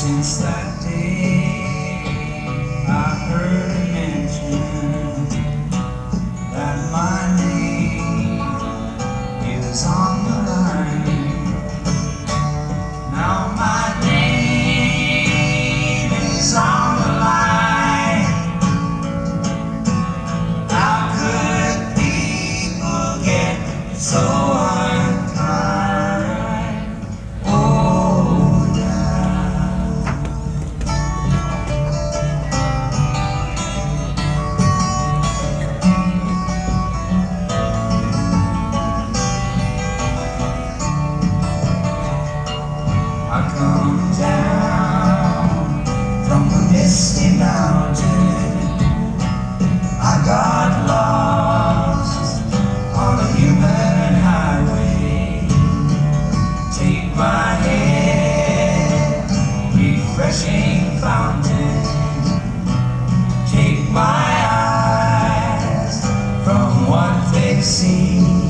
Since that day, I heard a mention that my name is on the line. Now my name is on the line. How could people get so unkind? Oh, I come down from the misty mountain. I got lost on a human highway. Take my hand, refreshing fountain. Take my eyes from what they see.